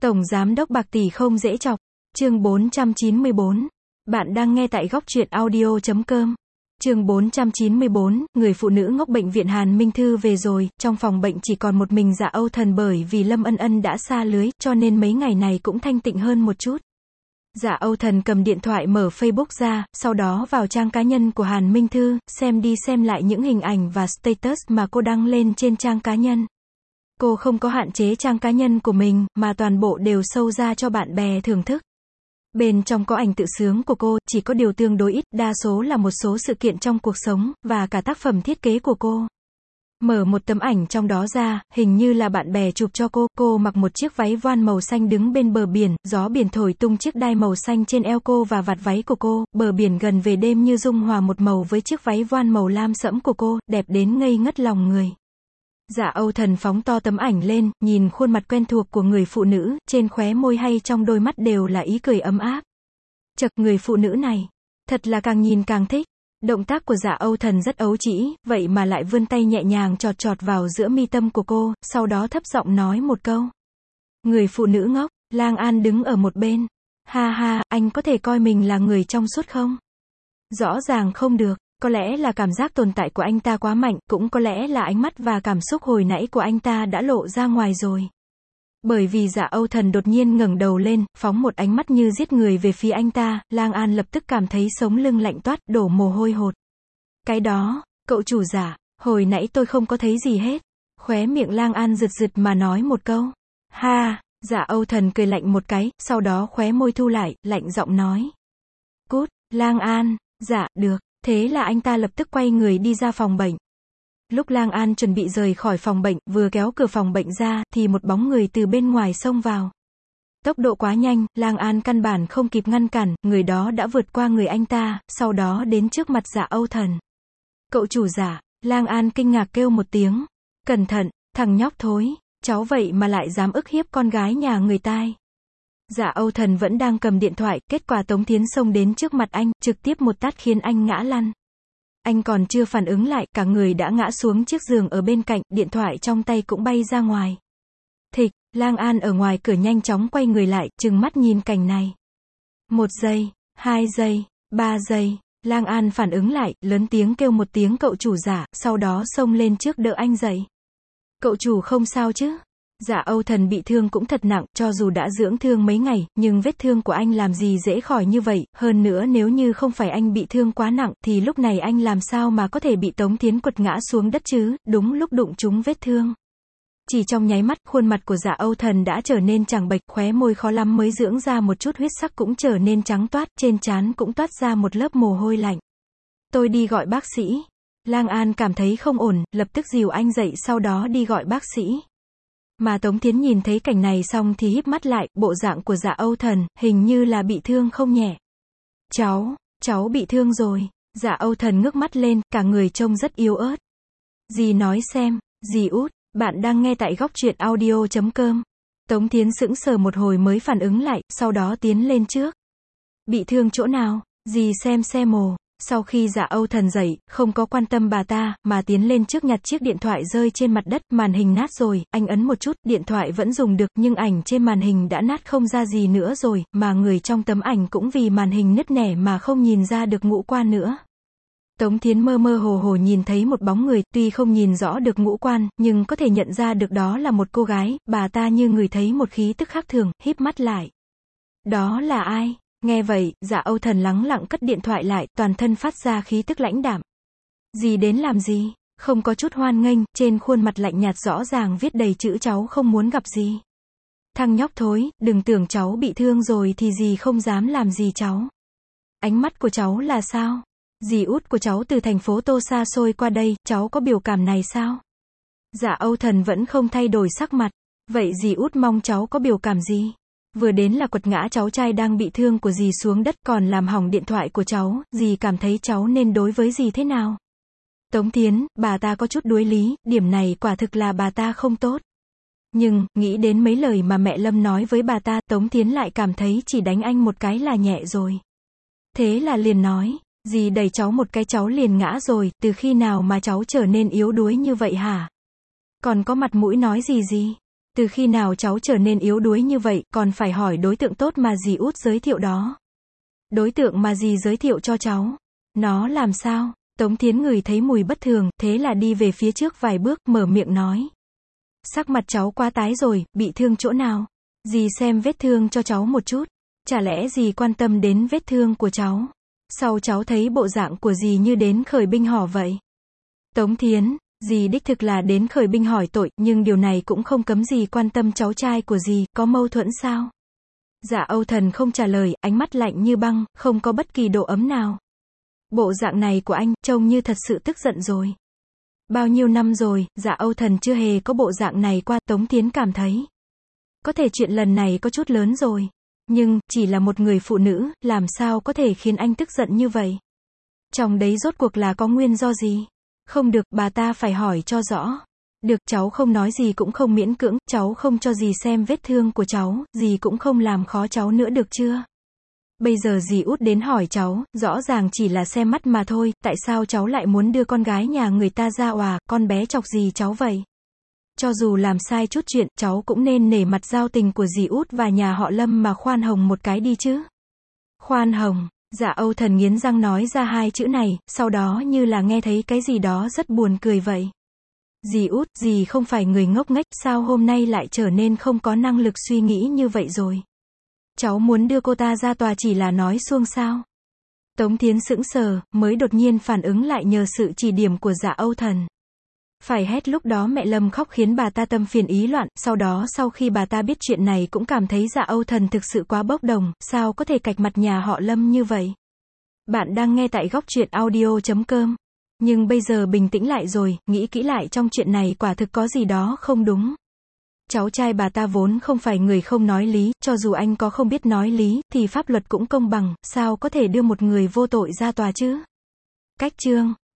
Tổng giám đốc bạc tỷ không dễ chọc. Chương 494. Bạn đang nghe tại góc truyện audio.com. Chương 494, người phụ nữ ngốc bệnh viện Hàn Minh Thư về rồi, trong phòng bệnh chỉ còn một mình Dạ Âu Thần bởi vì Lâm Ân Ân đã xa lưới, cho nên mấy ngày này cũng thanh tịnh hơn một chút. Dạ Âu Thần cầm điện thoại mở Facebook ra, sau đó vào trang cá nhân của Hàn Minh Thư, xem đi xem lại những hình ảnh và status mà cô đăng lên trên trang cá nhân. Cô không có hạn chế trang cá nhân của mình, mà toàn bộ đều show ra cho bạn bè thưởng thức. Bên trong có ảnh tự sướng của cô, chỉ có điều tương đối ít, đa số là một số sự kiện trong cuộc sống, và cả tác phẩm thiết kế của cô. Mở một tấm ảnh trong đó ra, hình như là bạn bè chụp cho cô mặc một chiếc váy voan màu xanh đứng bên bờ biển, gió biển thổi tung chiếc đai màu xanh trên eo cô và vạt váy của cô, bờ biển gần về đêm như dung hòa một màu với chiếc váy voan màu lam sẫm của cô, đẹp đến ngây ngất lòng người. Dạ Âu Thần phóng to tấm ảnh lên, nhìn khuôn mặt quen thuộc của người phụ nữ, trên khóe môi hay trong đôi mắt đều là ý cười ấm áp. Chậc, người phụ nữ này, thật là càng nhìn càng thích. Động tác của Dạ Âu Thần rất ấu trĩ, vậy mà lại vươn tay nhẹ nhàng chọt chọt vào giữa mi tâm của cô, sau đó thấp giọng nói một câu. Người phụ nữ ngốc. Lang An đứng ở một bên. Ha ha, anh có thể coi mình là người trong suốt không? Rõ ràng không được. Có lẽ là cảm giác tồn tại của anh ta quá mạnh, cũng có lẽ là ánh mắt và cảm xúc hồi nãy của anh ta đã lộ ra ngoài rồi. Bởi vì Dạ Âu Thần đột nhiên ngẩng đầu lên, phóng một ánh mắt như giết người về phía anh ta, Lang An lập tức cảm thấy sống lưng lạnh toát, đổ mồ hôi hột. Cái đó, cậu chủ Dạ, hồi nãy tôi không có thấy gì hết. Khóe miệng Lang An rực rực mà nói một câu. Ha, Dạ Âu Thần cười lạnh một cái, sau đó khóe môi thu lại, lạnh giọng nói. Cút, Lang An. Dạ, được. Thế là anh ta lập tức quay người đi ra phòng bệnh. Lúc Lang An chuẩn bị rời khỏi phòng bệnh, vừa kéo cửa phòng bệnh ra, thì một bóng người từ bên ngoài xông vào. Tốc độ quá nhanh, Lang An căn bản không kịp ngăn cản, người đó đã vượt qua người anh ta, sau đó đến trước mặt Dạ Âu Thần. Cậu chủ Dạ, Lang An kinh ngạc kêu một tiếng. Cẩn thận, thằng nhóc thối, cháu vậy mà lại dám ức hiếp con gái nhà người ta. Dạ Âu Thần vẫn đang cầm điện thoại, kết quả Tống Thiến xông đến trước mặt anh, trực tiếp một tát khiến anh ngã lăn. Anh còn chưa phản ứng lại, cả người đã ngã xuống chiếc giường ở bên cạnh, điện thoại trong tay cũng bay ra ngoài. Thịch, Lang An ở ngoài cửa nhanh chóng quay người lại, trừng mắt nhìn cảnh này. 1 giây, 2 giây, 3 giây, Lang An phản ứng lại, lớn tiếng kêu một tiếng cậu chủ Dạ, sau đó xông lên trước đỡ anh dậy. Cậu chủ không sao chứ? Dạ Âu Thần bị thương cũng thật nặng, cho dù đã dưỡng thương mấy ngày, nhưng vết thương của anh làm gì dễ khỏi như vậy, hơn nữa nếu như không phải anh bị thương quá nặng, thì lúc này anh làm sao mà có thể bị Tống Thiến quật ngã xuống đất chứ, đúng lúc đụng trúng vết thương. Chỉ trong nháy mắt, khuôn mặt của Dạ Âu Thần đã trở nên trắng bệch, khóe môi khó lắm mới dưỡng ra một chút huyết sắc cũng trở nên trắng toát, trên trán cũng toát ra một lớp mồ hôi lạnh. Tôi đi gọi bác sĩ. Lang An cảm thấy không ổn, lập tức dìu anh dậy sau đó đi gọi bác sĩ. Mà Tống Thiến nhìn thấy cảnh này xong thì híp mắt lại, bộ dạng của Dạ Âu Thần, hình như là bị thương không nhẹ. Cháu bị thương rồi. Dạ Âu Thần ngước mắt lên, cả người trông rất yếu ớt. Dì nói xem, dì út, bạn đang nghe tại góc truyện audio.com. Tống Thiến sững sờ một hồi mới phản ứng lại, sau đó tiến lên trước. Bị thương chỗ nào? Dì xem xe mồ. Sau khi Dạ Âu Thần dậy, không có quan tâm bà ta, mà tiến lên trước nhặt chiếc điện thoại rơi trên mặt đất, màn hình nát rồi, anh ấn một chút, điện thoại vẫn dùng được, nhưng ảnh trên màn hình đã nát không ra gì nữa rồi, mà người trong tấm ảnh cũng vì màn hình nứt nẻ mà không nhìn ra được ngũ quan nữa. Tống Thiến mơ mơ hồ hồ nhìn thấy một bóng người, tuy không nhìn rõ được ngũ quan, nhưng có thể nhận ra được đó là một cô gái, bà ta như ngửi thấy một khí tức khác thường, híp mắt lại. Đó là ai? Nghe vậy, Dạ Âu Thần lắng lặng cất điện thoại lại, toàn thân phát ra khí tức lãnh đạm. Dì đến làm gì? Không có chút hoan nghênh, trên khuôn mặt lạnh nhạt rõ ràng viết đầy chữ cháu không muốn gặp dì. Thằng nhóc thối, đừng tưởng cháu bị thương rồi thì dì không dám làm gì cháu. Ánh mắt của cháu là sao? Dì út của cháu từ thành phố Tô xa xôi qua đây, cháu có biểu cảm này sao? Dạ Âu Thần vẫn không thay đổi sắc mặt. Vậy dì út mong cháu có biểu cảm gì? Vừa đến là quật ngã cháu trai đang bị thương của dì xuống đất, còn làm hỏng điện thoại của cháu, dì cảm thấy cháu nên đối với dì thế nào? Tống Thiến, bà ta có chút đuối lý, điểm này quả thực là bà ta không tốt. Nhưng, nghĩ đến mấy lời mà mẹ Lâm nói với bà ta, Tống Thiến lại cảm thấy chỉ đánh anh một cái là nhẹ rồi. Thế là liền nói, dì đẩy cháu một cái cháu liền ngã rồi, từ khi nào mà cháu trở nên yếu đuối như vậy hả? Còn có mặt mũi nói gì gì? Từ khi nào cháu trở nên yếu đuối như vậy, còn phải hỏi đối tượng tốt mà dì út giới thiệu đó. Đối tượng mà dì giới thiệu cho cháu. Nó làm sao? Tống Thiến ngửi thấy mùi bất thường, thế là đi về phía trước vài bước, mở miệng nói. Sắc mặt cháu quá tái rồi, bị thương chỗ nào? Dì xem vết thương cho cháu một chút. Chả lẽ dì quan tâm đến vết thương của cháu? Sao cháu thấy bộ dạng của dì như đến khởi binh hỏi vậy? Tống Thiến, dì đích thực là đến khởi binh hỏi tội, nhưng điều này cũng không cấm dì quan tâm cháu trai của dì, có mâu thuẫn sao? Dạ Âu Thần không trả lời, ánh mắt lạnh như băng, không có bất kỳ độ ấm nào. Bộ dạng này của anh, trông như thật sự tức giận rồi. Bao nhiêu năm rồi, dạ Âu Thần chưa hề có bộ dạng này qua, Tống Thiến cảm thấy. Có thể chuyện lần này có chút lớn rồi. Nhưng, chỉ là một người phụ nữ, làm sao có thể khiến anh tức giận như vậy? Trong đấy rốt cuộc là có nguyên do gì? Không được, bà ta phải hỏi cho rõ. Được, cháu không nói gì cũng không miễn cưỡng, cháu không cho dì xem vết thương của cháu, dì cũng không làm khó cháu nữa được chưa? Bây giờ dì út đến hỏi cháu, rõ ràng chỉ là xem mắt mà thôi, tại sao cháu lại muốn đưa con gái nhà người ta ra òa, con bé chọc gì cháu vậy? Cho dù làm sai chút chuyện, cháu cũng nên nể mặt giao tình của dì út và nhà họ Lâm mà khoan hồng một cái đi chứ. Khoan hồng, dạ Âu Thần nghiến răng nói ra hai chữ này, sau đó như là nghe thấy cái gì đó rất buồn cười vậy. Dì út, dì không phải người ngốc nghếch, sao hôm nay lại trở nên không có năng lực suy nghĩ như vậy rồi? Cháu muốn đưa cô ta ra tòa chỉ là nói suông sao? Tống Thiến sững sờ, mới đột nhiên phản ứng lại nhờ sự chỉ điểm của dạ Âu Thần. Phải hét lúc đó mẹ Lâm khóc khiến bà ta tâm phiền ý loạn, sau đó sau khi bà ta biết chuyện này cũng cảm thấy dạ Âu Thần thực sự quá bốc đồng, sao có thể cạch mặt nhà họ Lâm như vậy? Bạn đang nghe tại góc truyện audio.com. Nhưng bây giờ bình tĩnh lại rồi, nghĩ kỹ lại trong chuyện này quả thực có gì đó không đúng. Cháu trai bà ta vốn không phải người không nói lý, cho dù anh có không biết nói lý, thì pháp luật cũng công bằng, sao có thể đưa một người vô tội ra tòa chứ? Cách chương